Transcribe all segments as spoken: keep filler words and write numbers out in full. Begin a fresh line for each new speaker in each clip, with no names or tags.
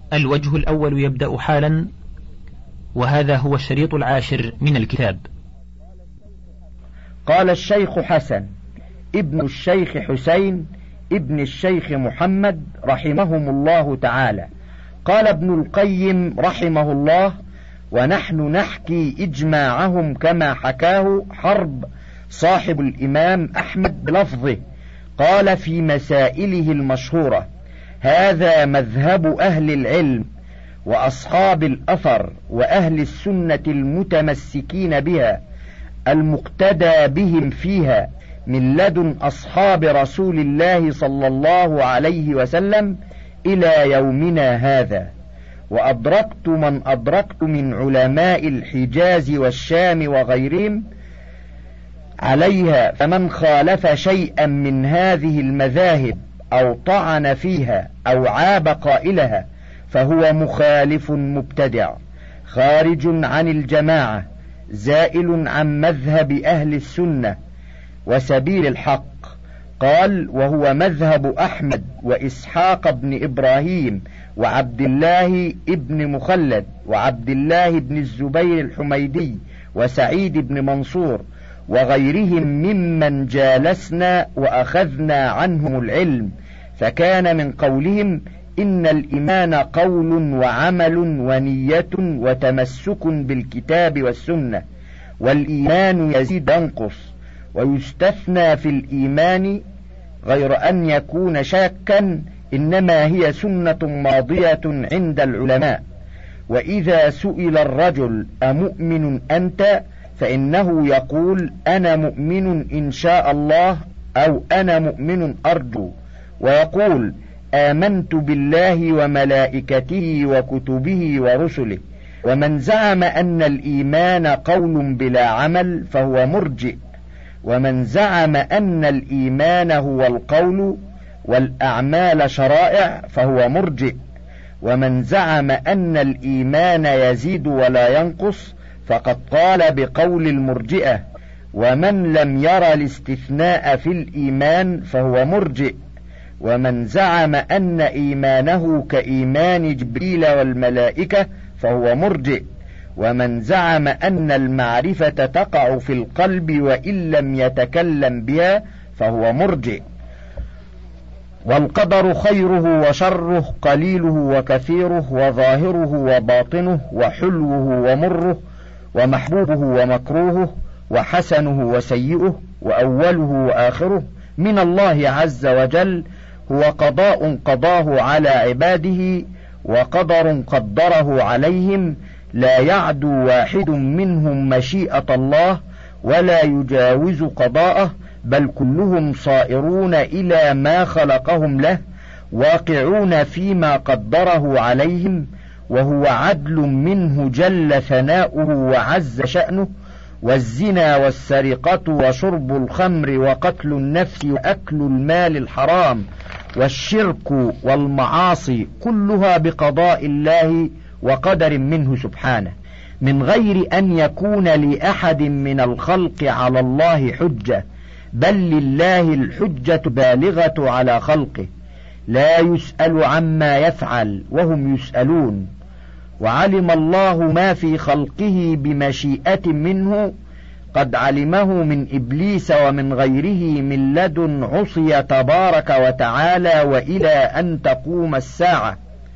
الوجه الأول يبدأ حالا، وهذا هو الشريط العاشر من الكتاب.
قال الشيخ حسن ابن الشيخ حسين ابن الشيخ محمد رحمهم الله تعالى. قال ابن القيم رحمه الله: ونحن نحكي إجماعهم كما حكاه حرب صاحب الإمام أحمد بلفظه، قال في مسائله المشهورة: هذا مذهب أهل العلم وأصحاب الأثر وأهل السنة المتمسكين بها المقتدى بهم فيها من لدن أصحاب رسول الله صلى الله عليه وسلم إلى يومنا هذا. وأدركت من أدركت من علماء الحجاز والشام وغيرهم عليها، فمن خالف شيئا من هذه المذاهب أو طعن فيها أو عاب قائلها فهو مخالف مبتدع خارج عن الجماعة، زائل عن مذهب أهل السنة وسبيل الحق. قال: وهو مذهب أحمد وإسحاق بن إبراهيم وعبد الله ابن مخلد وعبد الله بن الزبير الحميدي وسعيد بن منصور وغيرهم ممن جالسنا وأخذنا عنهم العلم، فكان من قولهم: إن الإيمان قول وعمل ونية وتمسك بالكتاب والسنة، والإيمان يزيد ينقص، ويستثنى في الإيمان غير أن يكون شاكا، إنما هي سنة ماضية عند العلماء. وإذا سئل الرجل: أمؤمن أنت؟ فإنه يقول: أنا مؤمن إن شاء الله، أو أنا مؤمن أرجو، ويقول: آمنت بالله وملائكته وكتبه ورسله. ومن زعم أن الإيمان قول بلا عمل فهو مرجئ، ومن زعم أن الإيمان هو القول والأعمال شرائع فهو مرجئ، ومن زعم أن الإيمان يزيد ولا ينقص فقد قال بقول المرجئة. ومن لم ير الاستثناء في الإيمان فهو مرجئ، ومن زعم أن إيمانه كإيمان جبريل والملائكة فهو مرجئ، ومن زعم أن المعرفة تقع في القلب وإن لم يتكلم بها فهو مرجئ. والقدر خيره وشره، قليله وكثيره، وظاهره وباطنه، وحلوه ومره، ومحبوبه ومكروهه، وحسنه وسيئه، وأوله وآخره من الله عز وجل، هو قضاء قضاه على عباده وقدر قدره عليهم، لا يعدو واحد منهم مشيئة الله ولا يجاوز قضاءه، بل كلهم صائرون إلى ما خلقهم له، واقعون فيما قدره عليهم، وهو عدل منه جل ثناؤه وعز شأنه. والزنا والسرقة وشرب الخمر وقتل النفس وأكل المال الحرام والشرك والمعاصي كلها بقضاء الله وقدر منه سبحانه، من غير أن يكون لأحد من الخلق على الله حجة، بل لله الحجة بالغة على خلقه، لا يسأل عما يفعل وهم يسألون. وعلم الله ما في خلقه بمشيئة منه، قد علمه من إبليس ومن غيره من لدن عصي تبارك وتعالى وإلى أن تقوم الساعة.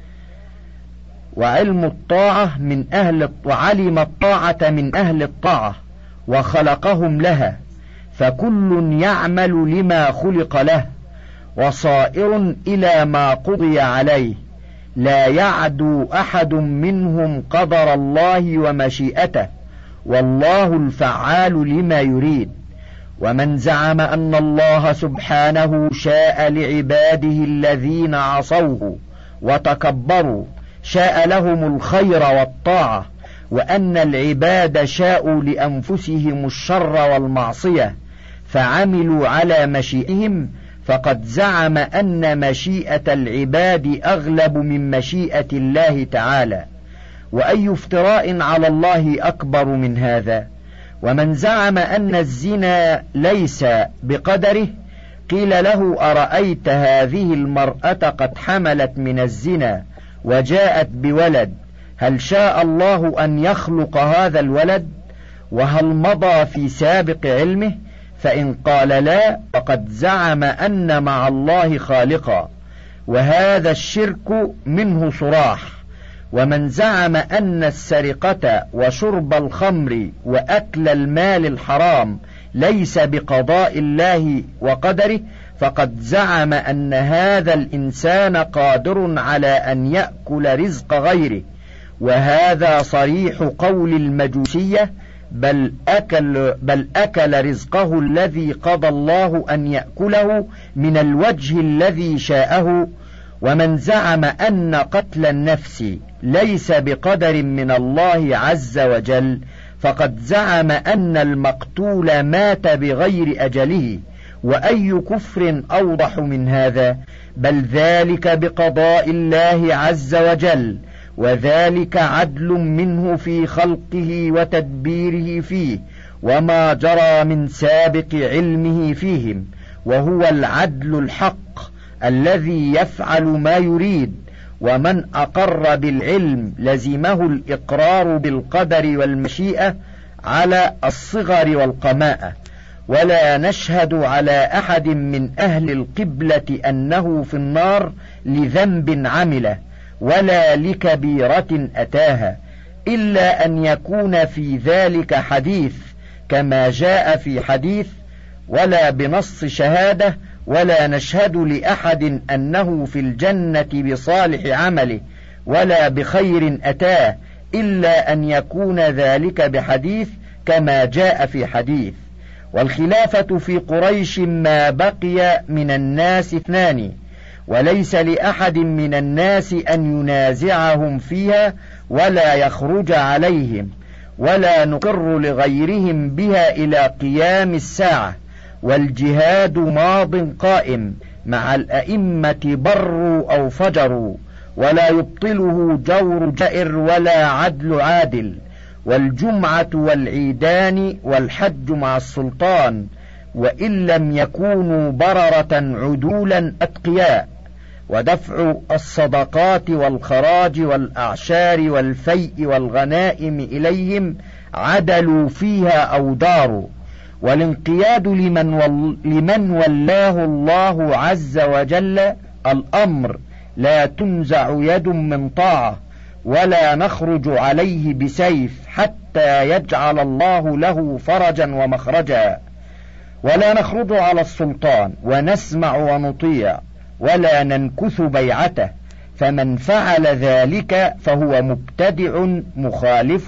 وعلم الطاعة من أهل وعلم الطاعة من أهل الطاعة وخلقهم لها، فكل يعمل لما خلق له وصائر إلى ما قضي عليه، لا يعدو أحد منهم قدر الله ومشيئته، والله الفعال لما يريد. ومن زعم أن الله سبحانه شاء لعباده الذين عصوه وتكبروا، شاء لهم الخير والطاعة، وأن العباد شاءوا لأنفسهم الشر والمعصية فعملوا على مشيئهم، فقد زعم أن مشيئة العباد أغلب من مشيئة الله تعالى، وأي افتراء على الله أكبر من هذا. ومن زعم أن الزنا ليس بقدره، قيل له: أرأيت هذه المرأة قد حملت من الزنا وجاءت بولد، هل شاء الله أن يخلق هذا الولد؟ وهل مضى في سابق علمه؟ فإن قال لا فقد زعم أن مع الله خالقا، وهذا الشرك منه صراح. ومن زعم أن السرقة وشرب الخمر وأكل المال الحرام ليس بقضاء الله وقدره فقد زعم أن هذا الإنسان قادر على أن يأكل رزق غيره، وهذا صريح قول المجوسية، بل أكل, بل أكل رزقه الذي قضى الله أن يأكله من الوجه الذي شاءه. ومن زعم أن قتل النفس ليس بقدر من الله عز وجل فقد زعم أن المقتول مات بغير أجله، وأي كفر أوضح من هذا؟ بل ذلك بقضاء الله عز وجل، وذلك عدل منه في خلقه وتدبيره فيه وما جرى من سابق علمه فيهم، وهو العدل الحق الذي يفعل ما يريد. ومن أقر بالعلم لزمه الإقرار بالقدر والمشيئة على الصغر والقماءة. ولا نشهد على أحد من أهل القبلة أنه في النار لذنب عمله ولا لكبيرة أتاها، إلا أن يكون في ذلك حديث كما جاء في حديث، ولا بنص شهادة. ولا نشهد لأحد أنه في الجنة بصالح عمله ولا بخير أتاه، إلا أن يكون ذلك بحديث كما جاء في حديث. والخلافة في قريش ما بقي من الناس اثنان، وليس لأحد من الناس أن ينازعهم فيها ولا يخرج عليهم، ولا نقر لغيرهم بها إلى قيام الساعة. والجهاد ماض قائم مع الأئمة بروا أو فجروا، ولا يبطله جور جائر ولا عدل عادل. والجمعة والعيدان والحج مع السلطان، وإن لم يكونوا بررة عدولا أتقياء. ودفع الصدقات والخراج والأعشار والفيء والغنائم إليهم عدلوا فيها أو داروا. والانقياد لمن, ول لمن ولاه الله عز وجل الأمر، لا تنزع يد من طاعة ولا نخرج عليه بسيف حتى يجعل الله له فرجا ومخرجا. ولا نخرج على السلطان ونسمع ونطيع ولا ننكث بيعته، فمن فعل ذلك فهو مبتدع مخالف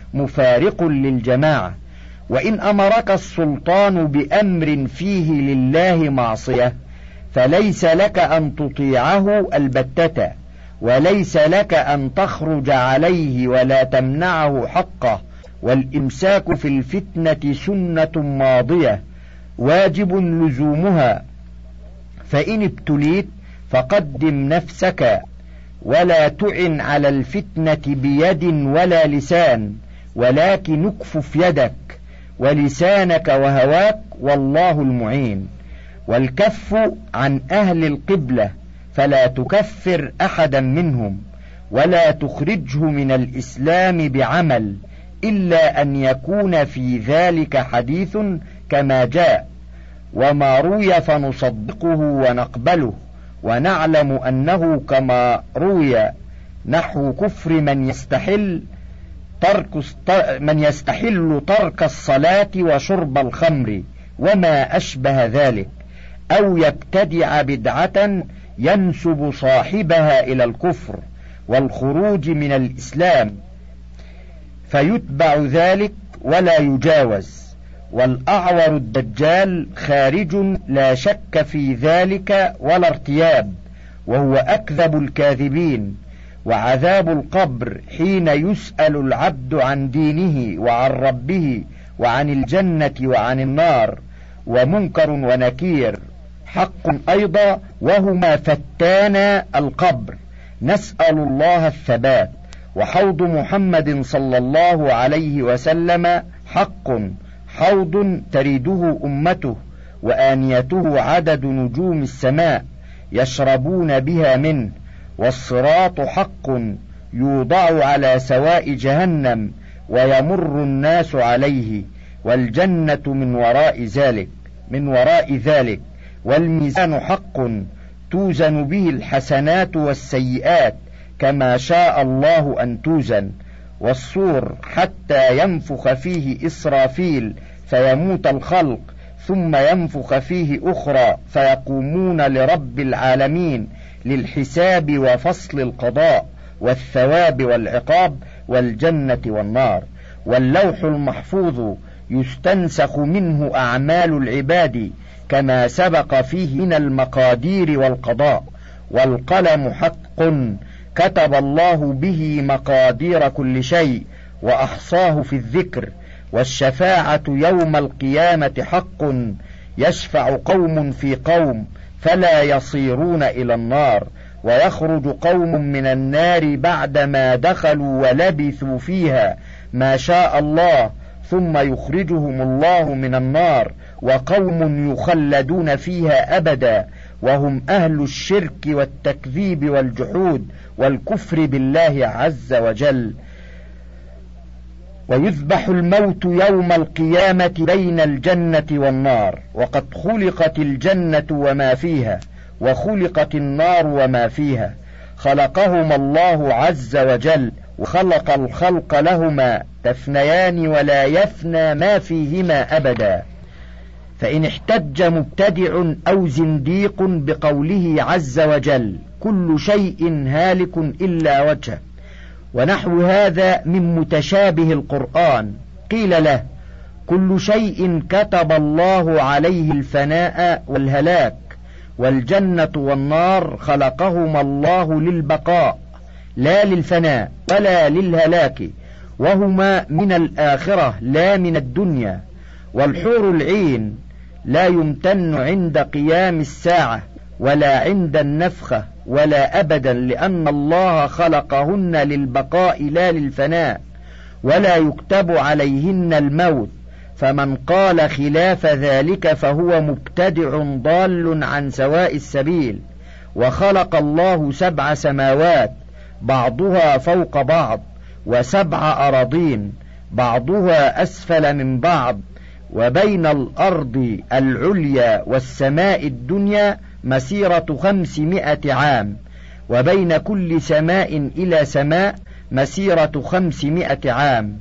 مفارق للجماعة. وإن أمرك السلطان بأمر فيه لله معصية فليس لك أن تطيعه البتة، وليس لك أن تخرج عليه ولا تمنعه حقه. والإمساك في الفتنة سنة ماضية واجب لزومها، فإن ابتليت فقدم نفسك، ولا تعن على الفتنة بيد ولا لسان، ولكن اكفف يدك ولسانك وهواك والله المعين. والكف عن أهل القبلة، فلا تكفر أحدا منهم ولا تخرجه من الإسلام بعمل، إلا أن يكون في ذلك حديث كما جاء. وما روي فنصدقه ونقبله، ونعلم أنه كما روي نحو كفر من يستحل ترك من يستحل ترك الصلاة وشرب الخمر وما أشبه ذلك، أو يبتدع بدعة ينسب صاحبها إلى الكفر والخروج من الإسلام، فيتبع ذلك ولا يجاوز. والأعور الدجال خارج لا شك في ذلك ولا ارتياب، وهو أكذب الكاذبين. وعذاب القبر حين يسأل العبد عن دينه وعن ربه وعن الجنة وعن النار، ومنكر ونكير حق أيضا، وهما فتانا القبر. نسأل الله الثبات. وحوض محمد صلى الله عليه وسلم حق، حوض تريده أمته، وآنيته عدد نجوم السماء يشربون بها منه، والصراط حق يوضع على سواء جهنم ويمر الناس عليه، والجنة من وراء ذلك من وراء ذلك والميزان حق توزن به الحسنات والسيئات كما شاء الله أن توزن، والصور حتى ينفخ فيه إسرافيل فيموت الخلق، ثم ينفخ فيه أخرى فيقومون لرب العالمين للحساب وفصل القضاء والثواب والعقاب والجنة والنار. واللوح المحفوظ يستنسخ منه أعمال العباد كما سبق فيه من المقادير والقضاء. والقلم حق كتب الله به مقادير كل شيء وأحصاه في الذكر. والشفاعة يوم القيامة حق يشفع قوم في قوم فلا يصيرون إلى النار، ويخرج قوم من النار بعدما دخلوا ولبثوا فيها ما شاء الله، ثم يخرجهم الله من النار، وقوم يخلدون فيها أبدا، وهم أهل الشرك والتكذيب والجحود والكفر بالله عز وجل. ويذبح الموت يوم القيامة بين الجنة والنار، وقد خلقت الجنة وما فيها، وخلقت النار وما فيها، خلقهما الله عز وجل، وخلق الخلق لهما تفنيان ولا يفنى ما فيهما أبدا. فإن احتج مبتدع أو زنديق بقوله عز وجل كل شيء هالك إلا وجهه ونحو هذا من متشابه القرآن، قيل له كل شيء كتب الله عليه الفناء والهلاك، والجنة والنار خلقهما الله للبقاء لا للفناء ولا للهلاك، وهما من الآخرة لا من الدنيا. والحور العين لا يمتن عند قيام الساعة ولا عند النفخة ولا أبدا، لأن الله خلقهن للبقاء لا للفناء، ولا يكتب عليهن الموت. فمن قال خلاف ذلك فهو مبتدع ضال عن سواء السبيل. وخلق الله سبع سماوات بعضها فوق بعض، وسبع أراضين بعضها أسفل من بعض، وبين الأرض العليا والسماء الدنيا مسيرة خمسمائة عام، وبين كل سماء إلى سماء مسيرة خمسمائة عام.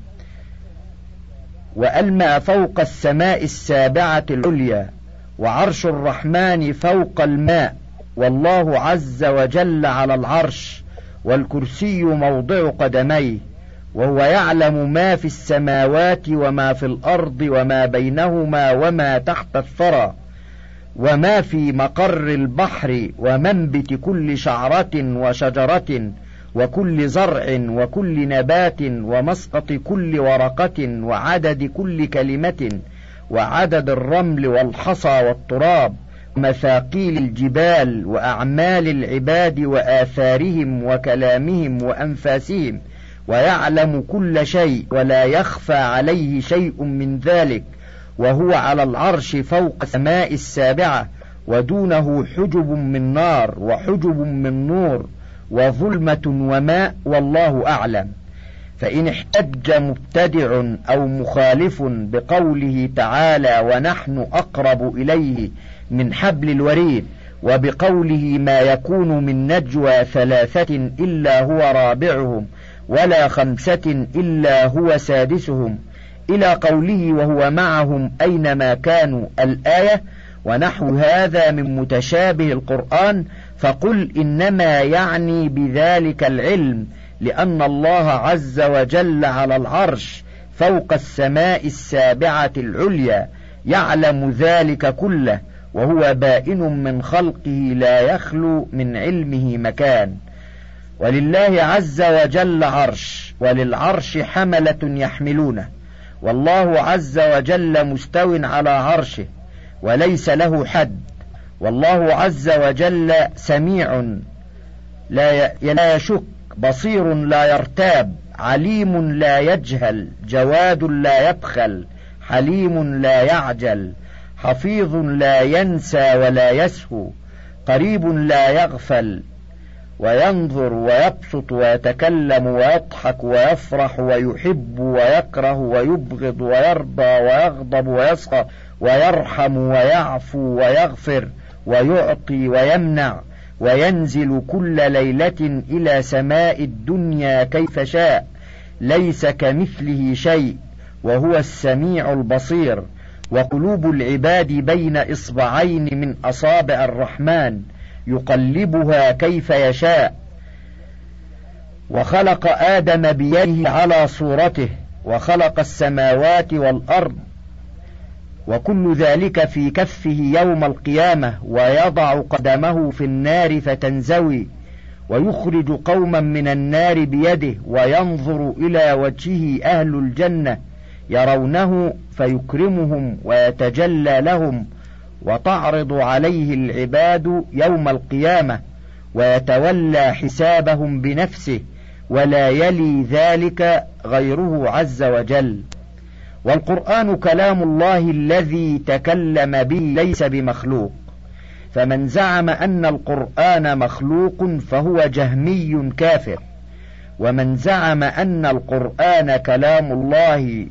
وألمأ فوق السماء السابعة العليا، وعرش الرحمن فوق الماء، والله عز وجل على العرش، والكرسي موضع قدميه، وهو يعلم ما في السماوات وما في الأرض وما بينهما وما تحت الثرى، وما في مقر البحر ومنبت كل شعرة وشجرة وكل زرع وكل نبات ومسقط كل ورقة وعدد كل كلمة وعدد الرمل والحصى والتراب ومثاقيل الجبال وأعمال العباد وآثارهم وكلامهم وأنفاسهم، ويعلم كل شيء ولا يخفى عليه شيء من ذلك، وهو على العرش فوق السماء السابعة، ودونه حجب من نار وحجب من نور وظلمة وماء، والله أعلم. فإن احتج مبتدع أو مخالف بقوله تعالى ونحن أقرب إليه من حبل الوريد، وبقوله ما يكون من نجوى ثلاثة إلا هو رابعهم ولا خمسة إلا هو سادسهم، إلى قوله وهو معهم أينما كانوا الآية، ونحو هذا من متشابه القرآن، فقل إنما يعني بذلك العلم، لأن الله عز وجل على العرش فوق السماء السابعة العليا، يعلم ذلك كله، وهو بائن من خلقه لا يخلو من علمه مكان. ولله عز وجل عرش، وللعرش حملة يحملونه، والله عز وجل مستو على عرشه وليس له حد. والله عز وجل سميع لا يشك، بصير لا يرتاب، عليم لا يجهل، جواد لا يبخل، حليم لا يعجل، حفيظ لا ينسى ولا يسهو، قريب لا يغفل، وينظر ويبسط ويتكلم ويضحك ويفرح ويحب ويكره ويبغض ويرضى ويغضب ويسخط ويرحم ويعفو ويغفر ويعطي ويمنع، وينزل كل ليلة إلى سماء الدنيا كيف شاء، ليس كمثله شيء وهو السميع البصير. وقلوب العباد بين إصبعين من أصابع الرحمن يقلبها كيف يشاء. وخلق آدم بيده على صورته، وخلق السماوات والأرض، وكل ذلك في كفه يوم القيامة، ويضع قدمه في النار فتنزوي، ويخرج قوما من النار بيده، وينظر إلى وجهه أهل الجنة يرونه فيكرمهم ويتجلى لهم، وتعرض عليه العباد يوم القيامة، ويتولى حسابهم بنفسه، ولا يلي ذلك غيره عز وجل. والقرآن كلام الله الذي تكلم به ليس بمخلوق، فمن زعم أن القرآن مخلوق فهو جهمي كافر، ومن زعم أن القرآن كلام الله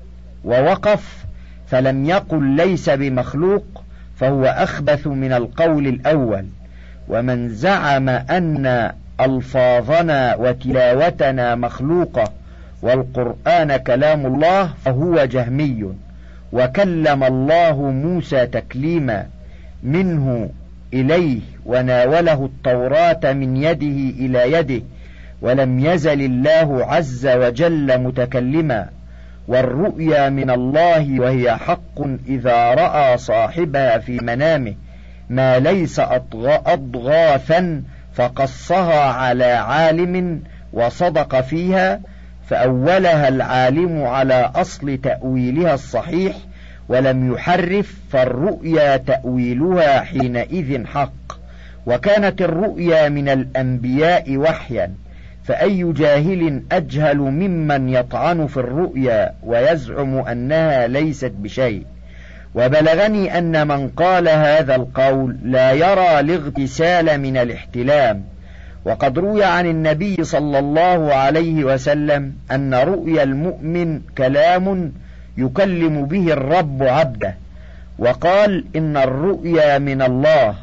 ووقف فلم يقل ليس بمخلوق فهو أخبث من القول الأول. ومن زعم أن ألفاظنا وتلاوتنا مخلوقة والقرآن كلام الله فهو جهمي. وكلم الله موسى تكليما منه إليه، وناوله التوراة من يده إلى يده، ولم يزل الله عز وجل متكلما. والرؤيا من الله وهي حق إذا رأى صاحبها في منامه ما ليس أضغاثا فقصها على عالم وصدق فيها، فأولها العالم على أصل تأويلها الصحيح ولم يحرف، فالرؤيا تأويلها حينئذ حق. وكانت الرؤيا من الأنبياء وحيا، فأي جاهل أجهل ممن يطعن في الرؤيا ويزعم أنها ليست بشيء. وبلغني أن من قال هذا القول لا يرى الاغتسال من الاحتلام. وقد روي عن النبي صلى الله عليه وسلم أن رؤيا المؤمن كلام يكلم به الرب عبده، وقال إن الرؤيا من الله.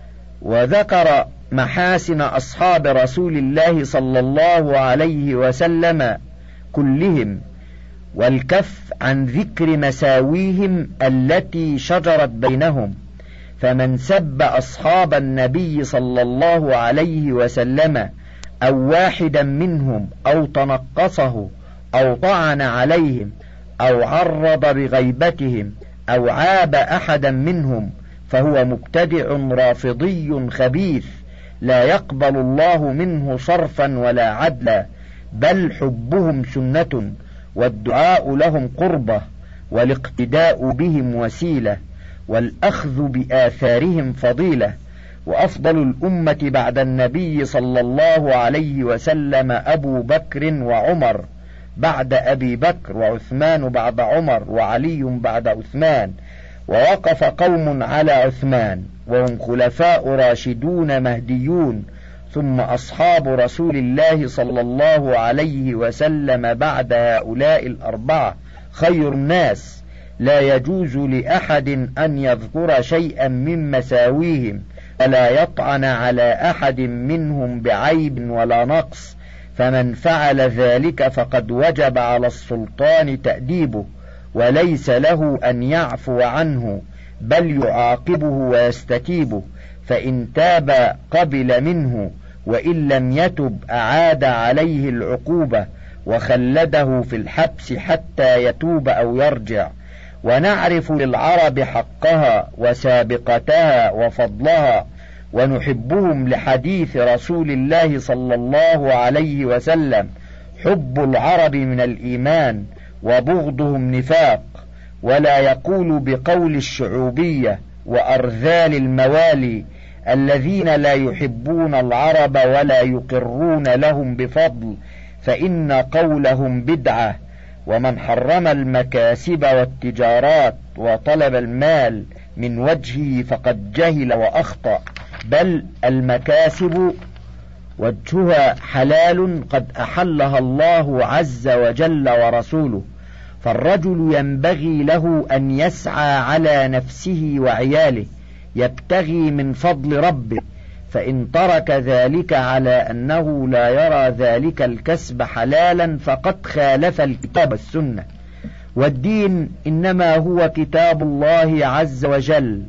وذكر محاسن أصحاب رسول الله صلى الله عليه وسلم كلهم، والكف عن ذكر مساويهم التي شجرت بينهم. فمن سب أصحاب النبي صلى الله عليه وسلم أو واحدا منهم أو تنقصه أو طعن عليهم أو عرض بغيبتهم أو عاب أحدا منهم فهو مبتدع رافضي خبيث، لا يقبل الله منه صرفا ولا عدلا، بل حبهم سنة، والدعاء لهم قربة، والاقتداء بهم وسيلة، والأخذ بآثارهم فضيلة. وأفضل الأمة بعد النبي صلى الله عليه وسلم أبو بكر وعمر بعد أبي بكر، وعثمان بعد عمر، وعلي بعد عثمان، ووقف قوم على عثمان وهم خلفاء راشدون مهديون، ثم أصحاب رسول الله صلى الله عليه وسلم بعد هؤلاء الأربعة خير الناس. لا يجوز لأحد أن يذكر شيئا من مساويهم ولا يطعن على أحد منهم بعيب ولا نقص، فمن فعل ذلك فقد وجب على السلطان تأديبه، وليس له أن يعفو عنه بل يعاقبه ويستتيبه، فإن تاب قبل منه، وإن لم يتب أعاد عليه العقوبة وخلده في الحبس حتى يتوب أو يرجع. ونعرف للعرب حقها وسابقتها وفضلها، ونحبهم لحديث رسول الله صلى الله عليه وسلم: حب العرب من الإيمان وبغضهم نفاق. ولا يقول بقول الشعوبية وأرذال الموالي الذين لا يحبون العرب ولا يقرون لهم بفضل، فإن قولهم بدعة. ومن حرم المكاسب والتجارات وطلب المال من وجهه فقد جهل وأخطأ، بل المكاسب وجهها حلال قد أحلها الله عز وجل ورسوله، فالرجل ينبغي له أن يسعى على نفسه وعياله يبتغي من فضل ربه، فإن ترك ذلك على أنه لا يرى ذلك الكسب حلالا فقد خالف الكتاب والسنة. والدين إنما هو كتاب الله عز وجل،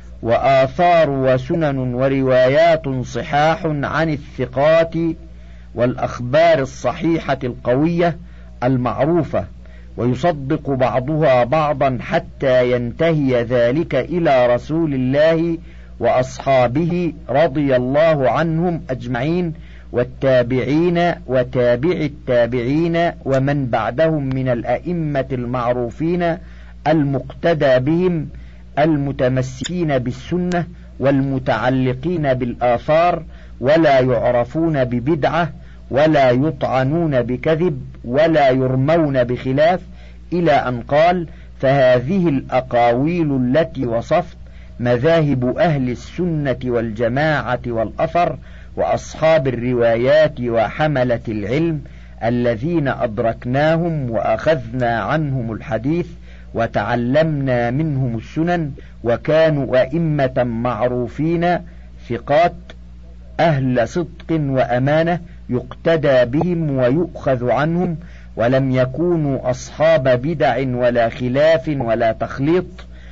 وآثار وسنن وروايات صحاح عن الثقات والأخبار الصحيحة القوية المعروفة، ويصدق بعضها بعضا حتى ينتهي ذلك إلى رسول الله وأصحابه رضي الله عنهم أجمعين، والتابعين وتابع التابعين ومن بعدهم من الأئمة المعروفين المقتدى بهم المتمسكين بالسنة والمتعلقين بالآثار، ولا يعرفون ببدعة ولا يطعنون بكذب ولا يرمون بخلاف، إلى أن قال: فهذه الأقاويل التي وصفت مذاهب أهل السنة والجماعة والأثر وأصحاب الروايات وحملة العلم الذين أدركناهم وأخذنا عنهم الحديث وتعلمنا منهم السنن، وكانوا أئمة معروفين ثقات أهل صدق وأمانة يقتدى بهم ويؤخذ عنهم، ولم يكونوا أصحاب بدع ولا خلاف ولا تخليط.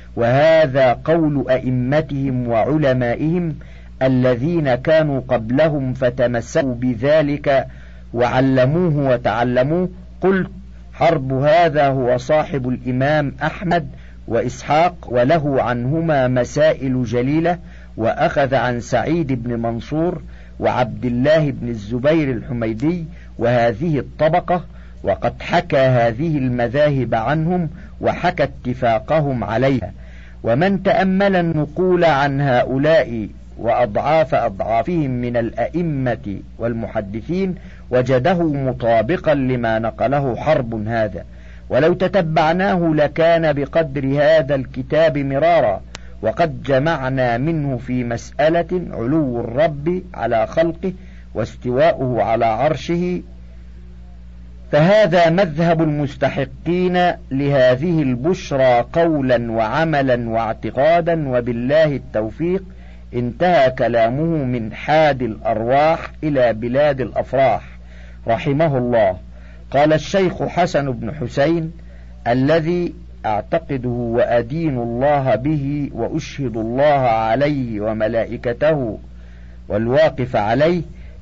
وهذا قول أئمتهم وعلمائهم الذين كانوا قبلهم فتمسكوا بذلك وعلموه وتعلموه. قلت: حرب هذا هو صاحب الإمام أحمد وإسحاق، وله عنهما مسائل جليلة، وأخذ عن سعيد بن منصور وعبد الله بن الزبير الحميدي وهذه الطبقة، وقد حكى هذه المذاهب عنهم وحكى اتفاقهم عليها. ومن تأمل النقول عن هؤلاء وأضعاف أضعافهم من الأئمة والمحدثين وجده مطابقا لما نقله حرب هذا، ولو تتبعناه لكان بقدر هذا الكتاب مرارا. وقد جمعنا منه في مسألة علو الرب على خلقه واستواؤه على عرشه، فهذا مذهب المستحقين لهذه البشرى قولا وعملا واعتقادا، وبالله التوفيق. انتهى كلامه من حاد الأرواح إلى بلاد الأفراح رحمه الله. قال الشيخ حسن بن حسين الذي أعتقده وأدين الله به وأشهد الله عليه وملائكته والواقف عليه: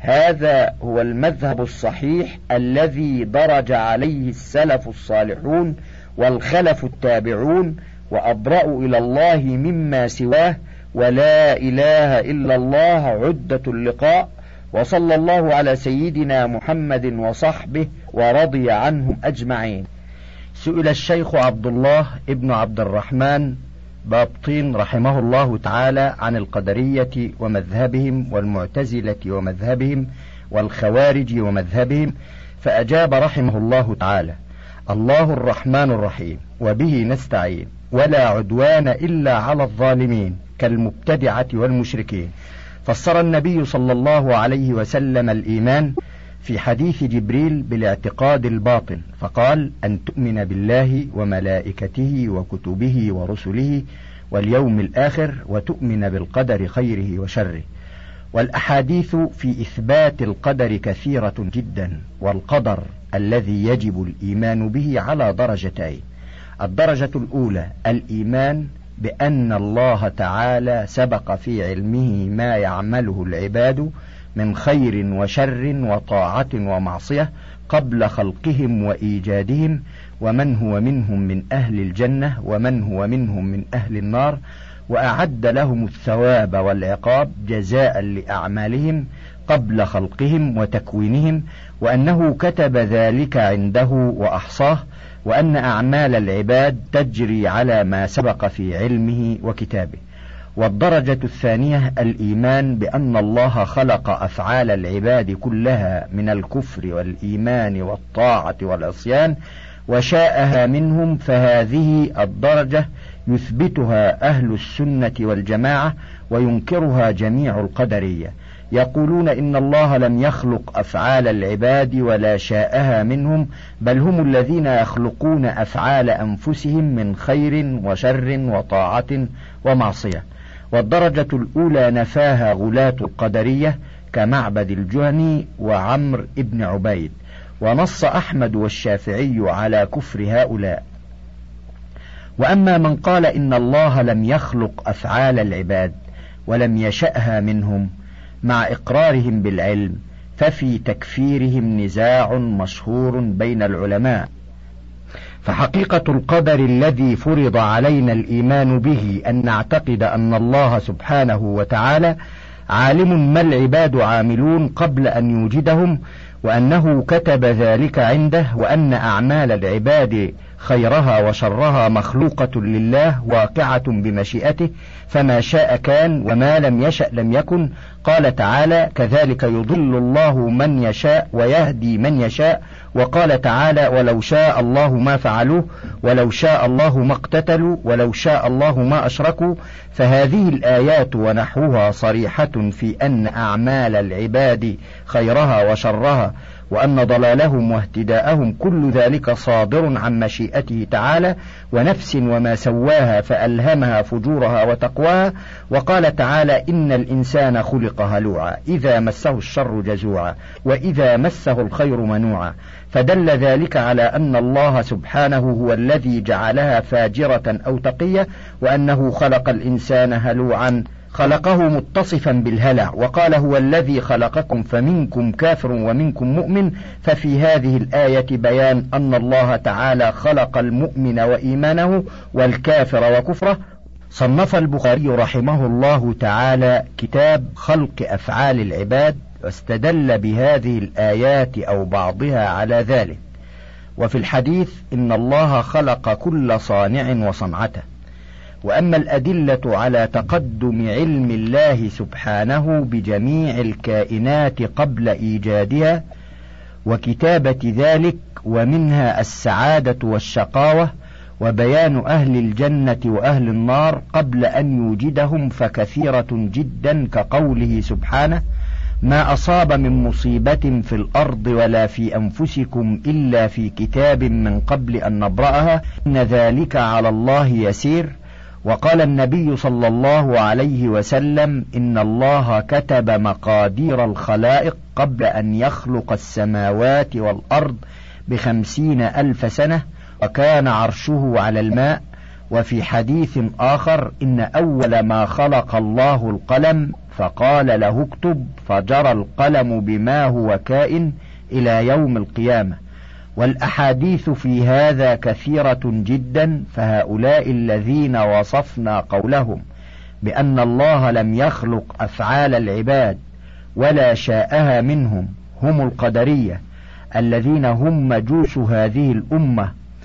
هذا هو المذهب الصحيح الذي درج عليه السلف الصالحون والخلف التابعون، وأبرأوا إلى الله مما سواه، ولا إله إلا الله عدة اللقاء. وصلى الله على سيدنا محمد وصحبه ورضي عنهم أجمعين. سئل الشيخ عبد الله ابن عبد الرحمن بابطين رحمه الله تعالى عن القدرية ومذهبهم والمعتزلة ومذهبهم والخوارج ومذهبهم، فأجاب رحمه الله تعالى: الله الرحمن الرحيم، وبه نستعين، ولا عدوان إلا على الظالمين كالمبتدعة والمشركين. فسر النبي صلى الله عليه وسلم الإيمان في حديث جبريل بالاعتقاد الباطن، فقال: أن تؤمن بالله وملائكته وكتبه ورسله واليوم الآخر، وتؤمن بالقدر خيره وشره. والأحاديث في إثبات القدر كثيرة جدا، والقدر الذي يجب الإيمان به على درجتين: الدرجة الأولى الإيمان بأن الله تعالى سبق في علمه ما يعمله العباد من خير وشر وطاعة ومعصية قبل خلقهم وإيجادهم، ومن هو منهم من أهل الجنة ومن هو منهم من أهل النار، وأعد لهم الثواب والعقاب جزاء لأعمالهم قبل خلقهم وتكوينهم، وأنه كتب ذلك عنده وأحصاه، وأن أعمال العباد تجري على ما سبق في علمه وكتابه. والدرجة الثانية الإيمان بأن الله خلق أفعال العباد كلها من الكفر والإيمان والطاعة والعصيان وشاءها منهم، فهذه الدرجة يثبتها أهل السنة والجماعة وينكرها جميع القدرية، يقولون إن الله لم يخلق أفعال العباد ولا شاءها منهم، بل هم الذين يخلقون أفعال أنفسهم من خير وشر وطاعة ومعصية. والدرجة الأولى نفاها غلاة القدرية كمعبد الجهني وعمر ابن عبيد، ونص أحمد والشافعي على كفر هؤلاء. وأما من قال إن الله لم يخلق أفعال العباد ولم يشأها منهم مع إقرارهم بالعلم، ففي تكفيرهم نزاع مشهور بين العلماء. فحقيقة القدر الذي فرض علينا الإيمان به أن نعتقد أن الله سبحانه وتعالى عالم ما العباد عاملون قبل أن يوجدهم، وأنه كتب ذلك عنده، وأن أعمال العباد خيرها وشرها مخلوقة لله واقعة بمشيئته، فما شاء كان وما لم يشأ لم يكن. قال تعالى: كذلك يضل الله من يشاء ويهدي من يشاء. وقال تعالى: ولو شاء الله ما فعلوه، ولو شاء الله ما اقتتلوا، ولو شاء الله ما أشركوا. فهذه الآيات ونحوها صريحة في أن أعمال العباد خيرها وشرها وأن ضلالهم واهتداءهم كل ذلك صادر عن مشيئته تعالى، ونفس وما سواها فألهمها فجورها وتقواها. وقال تعالى: إن الإنسان خلق هلوعا إذا مسه الشر جزوعا وإذا مسه الخير منوعا. فدل ذلك على أن الله سبحانه هو الذي جعلها فاجرة أو تقية، وأنه خلق الإنسان هلوعا، خلقه متصفا بالهلع. وقال: هو الذي خلقكم فمنكم كافر ومنكم مؤمن. ففي هذه الآية بيان أن الله تعالى خلق المؤمن وإيمانه والكافر وكفره. صنف البخاري رحمه الله تعالى كتاب خلق أفعال العباد، واستدل بهذه الآيات أو بعضها على ذلك. وفي الحديث: إن الله خلق كل صانع وصنعته. وأما الأدلة على تقدم علم الله سبحانه بجميع الكائنات قبل إيجادها وكتابة ذلك، ومنها السعادة والشقاوة، وبيان أهل الجنة وأهل النار قبل أن يوجدهم، فكثيرة جدا، كقوله سبحانه: ما أصاب من مصيبة في الأرض ولا في أنفسكم إلا في كتاب من قبل أن نبرأها إن ذلك على الله يسير. وقال النبي صلى الله عليه وسلم: إن الله كتب مقادير الخلائق قبل أن يخلق السماوات والأرض بخمسين ألف سنة، وكان عرشه على الماء. وفي حديث آخر: إن أول ما خلق الله القلم فقال له اكتب، فجرى القلم بما هو كائن إلى يوم القيامة. والأحاديث في هذا كثيرة جدا. فهؤلاء الذين وصفنا قولهم بأن الله لم يخلق أفعال العباد ولا شاءها منهم هم القدرية، الذين هم مجوس هذه الأمة،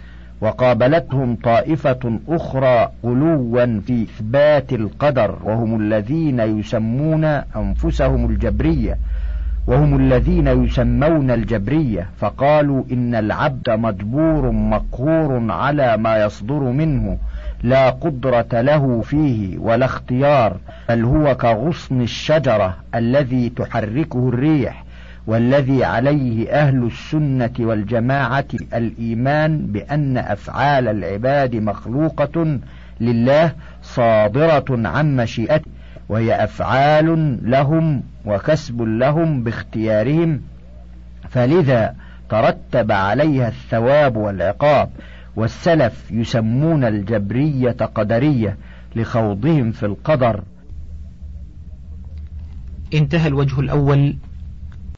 وقابلتهم طائفة أخرى غلوا في إثبات القدر، وهم الذين يسمون أنفسهم الجبرية، وهم الذين يسمون الجبرية. فقالوا: إن العبد مجبور مقهور على ما يصدر منه، لا قدرة له فيه ولا اختيار، بل هو كغصن الشجرة الذي تحركه الريح. والذي عليه أهل السنة والجماعة الإيمان بأن أفعال العباد مخلوقة لله صادرة عن مشيئته، وهي أفعال لهم وكسب لهم باختيارهم، فلذا ترتب عليها الثواب والعقاب. والسلف يسمون الجبرية قدرية لخوضهم في القدر.
انتهى الوجه الأول